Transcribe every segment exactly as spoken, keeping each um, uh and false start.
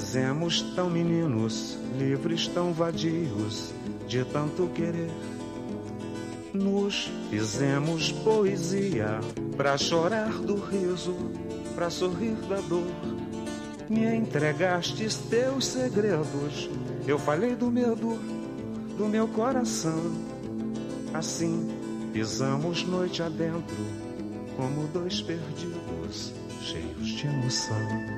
fizemos tão meninos, livres, tão vadios, de tanto querer. Nos fizemos poesia, pra chorar do riso, pra sorrir da dor. Me entregastes teus segredos, eu falei do medo do meu coração. Assim, pisamos noite adentro, como dois perdidos, cheios de emoção.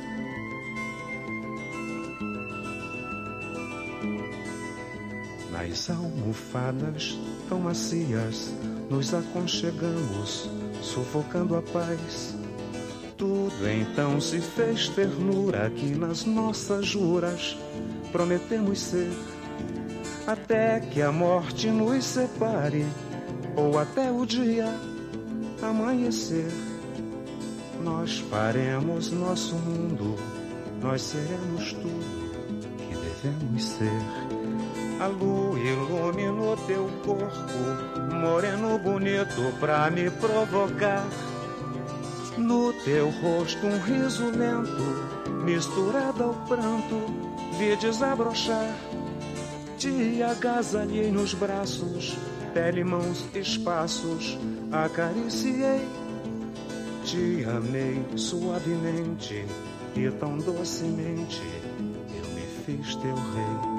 Nas almofadas tão macias, nos aconchegamos, sufocando a paz. Tudo então se fez ternura, que nas nossas juras prometemos ser, até que a morte nos separe, ou até o dia amanhecer. Nós faremos nosso mundo, nós seremos tudo que devemos ser. A lua iluminou teu corpo, moreno bonito pra me provocar. No teu rosto um riso lento, misturado ao pranto, vi desabrochar. Te agasalhei nos braços, pele, mãos, espaços, acariciei. Te amei suavemente e tão docemente, eu me fiz teu rei.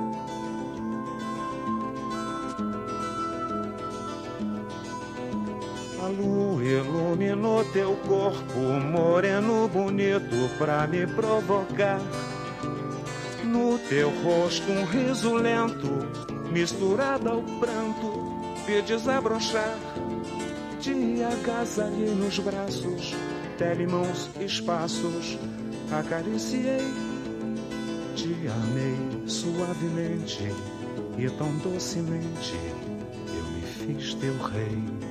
A lua iluminou teu corpo, moreno bonito pra me provocar. No teu rosto um riso lento, misturado ao pranto, vi desabrochar. Te agasalhei nos braços, pele, mãos, espaços, acariciei. Te amei suavemente e tão docemente, eu me fiz teu rei.